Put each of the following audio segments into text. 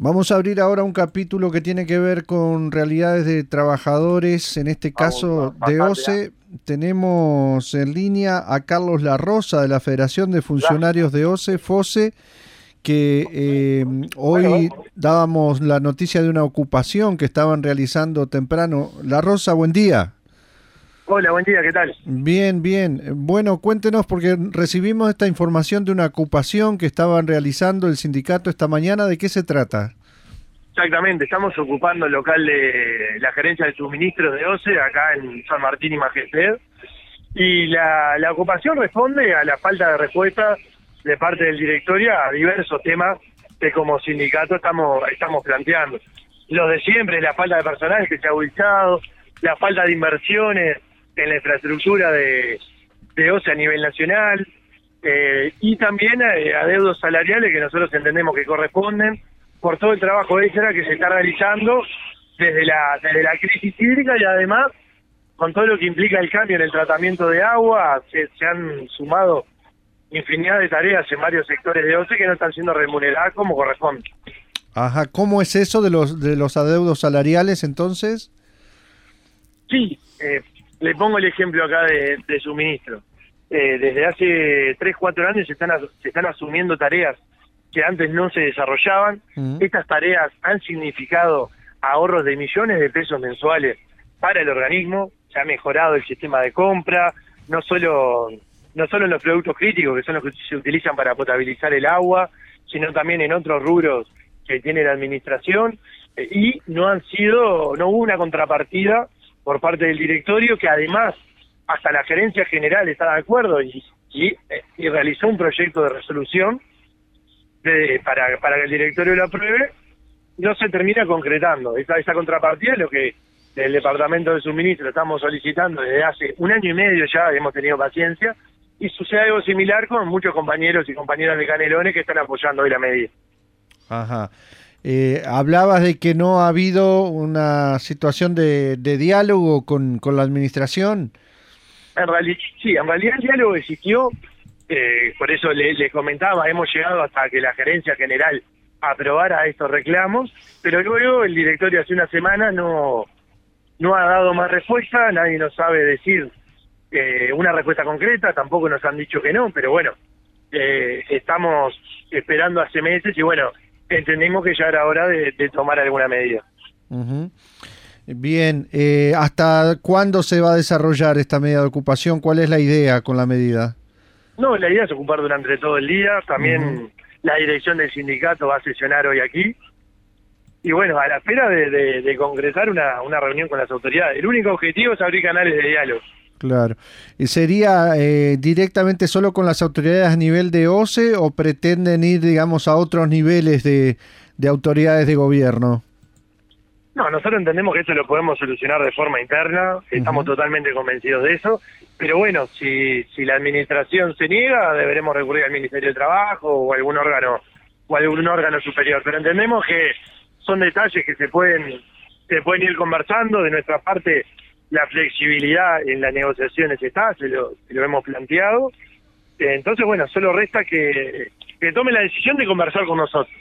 Vamos a abrir ahora un capítulo que tiene que ver con realidades de trabajadores, en este caso de OCE. Tenemos en línea a Carlos La Rosa de la Federación de Funcionarios de OCE, FOSE, que hoy dábamos la noticia de una ocupación que estaban realizando temprano. La Rosa, buen día. Hola, buen día, ¿qué tal? Bien, bien. Bueno, cuéntenos porque recibimos esta información de una ocupación que estaban realizando el sindicato esta mañana. ¿De qué se trata? Exactamente, estamos ocupando el local de la gerencia de suministros de OCE, acá en San Martín y Majested, y la ocupación responde a la falta de respuesta de parte del directorio a diversos temas que como sindicato estamos planteando. Los de siempre, la falta de personal que se ha agudizado, la falta de inversiones en la infraestructura de OCE a nivel nacional, y también adeudos salariales que nosotros entendemos que corresponden por todo el trabajo extra que se está realizando desde la crisis hídrica, y además con todo lo que implica el cambio en el tratamiento de agua. Se han sumado infinidad de tareas en varios sectores de OCE que no están siendo remuneradas como corresponde. Ajá, ¿cómo es eso de los adeudos salariales entonces? Sí, le pongo el ejemplo acá de suministro. Desde hace 3-4 años se están asumiendo tareas que antes no se desarrollaban. Estas tareas han significado ahorros de millones de pesos mensuales para el organismo. Se ha mejorado el sistema de compra, no solo en los productos críticos, que son los que se utilizan para potabilizar el agua, sino también en otros rubros que tiene la administración, y no hubo una contrapartida por parte del directorio, que además hasta la gerencia general está de acuerdo y realizó un proyecto de resolución para que el directorio lo apruebe. No se termina concretando. Esa contrapartida es lo que del departamento de suministro estamos solicitando desde hace 1 año y medio. Ya hemos tenido paciencia, y sucede algo similar con muchos compañeros y compañeras de Canelones que están apoyando hoy la medida. Ajá. Hablabas de que no ha habido una situación de diálogo con la administración. En realidad el diálogo existió. Por eso le comentaba, hemos llegado hasta que la gerencia general aprobara estos reclamos, pero luego el directorio hace una semana no ha dado más respuesta. Nadie nos sabe decir una respuesta concreta, tampoco nos han dicho que no, pero bueno, estamos esperando hace meses y bueno, entendemos que ya era hora de tomar alguna medida. Uh-huh. Bien, ¿hasta cuándo se va a desarrollar esta medida de ocupación? ¿Cuál es la idea con la medida? No, la idea es ocupar durante todo el día. También la dirección del sindicato va a sesionar hoy aquí. Y bueno, a la espera de concretar una reunión con las autoridades. El único objetivo es abrir canales de diálogo. Claro. ¿Y sería directamente solo con las autoridades a nivel de OCE o pretenden ir, digamos, a otros niveles de autoridades de gobierno? No, nosotros entendemos que esto lo podemos solucionar de forma interna, estamos totalmente convencidos de eso, pero bueno, si la administración se niega, deberemos recurrir al Ministerio de Trabajo o algún órgano superior, pero entendemos que son detalles que se pueden ir conversando. De nuestra parte, la flexibilidad en las negociaciones está, se lo hemos planteado. Entonces, bueno, solo resta que tome la decisión de conversar con nosotros.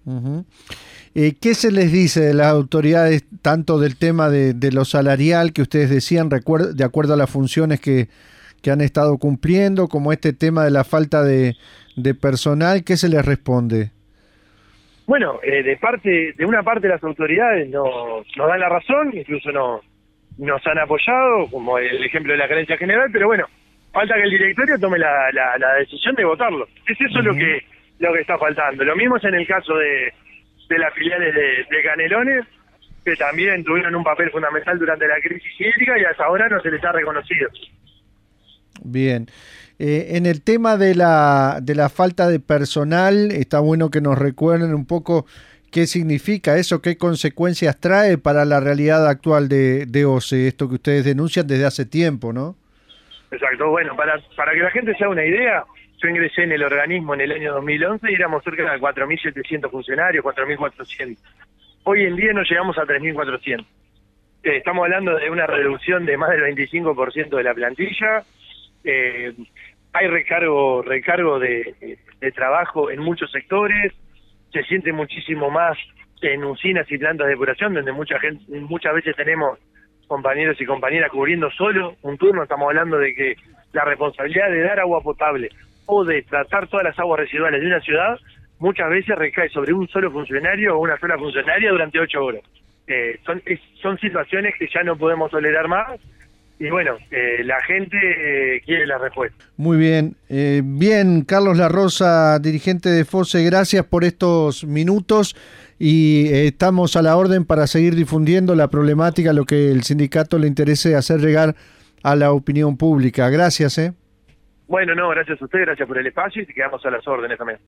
¿Qué se les dice de las autoridades, tanto del tema de lo salarial que ustedes decían, de acuerdo a las funciones que han estado cumpliendo, como este tema de la falta de personal? ¿Qué se les responde? Bueno, de una parte las autoridades nos dan la razón, incluso nos han apoyado, como el ejemplo de la gerencia general, pero bueno, falta que el directorio tome la decisión de votarlo. Es eso lo que está faltando. Lo mismo es en el caso de las filiales de Canelones, que también tuvieron un papel fundamental durante la crisis hídrica y hasta ahora no se les ha reconocido. Bien. En el tema de la falta de personal, está bueno que nos recuerden un poco qué significa eso, qué consecuencias trae para la realidad actual de OCE, esto que ustedes denuncian desde hace tiempo, ¿no? Exacto. Bueno, para que la gente se haga una idea, yo ingresé en el organismo en el año 2011 y éramos cerca de 4.700 funcionarios, 4.400. Hoy en día no llegamos a 3.400. Estamos hablando de una reducción de más del 25% de la plantilla. Hay recargo de trabajo en muchos sectores. Se siente muchísimo más en usinas y plantas de depuración, donde muchas veces tenemos compañeros y compañeras cubriendo solo un turno. Estamos hablando de que la responsabilidad de dar agua potable o de tratar todas las aguas residuales de una ciudad muchas veces recae sobre un solo funcionario o una sola funcionaria durante 8 horas. Son situaciones que ya no podemos tolerar más. Y bueno, la gente quiere la respuesta. Muy bien. Bien, Carlos Larrosa, dirigente de FOSE, gracias por estos minutos y estamos a la orden para seguir difundiendo la problemática, lo que el sindicato le interese hacer llegar a la opinión pública. Gracias. Bueno, no, gracias a usted, gracias por el espacio y quedamos a las órdenes también.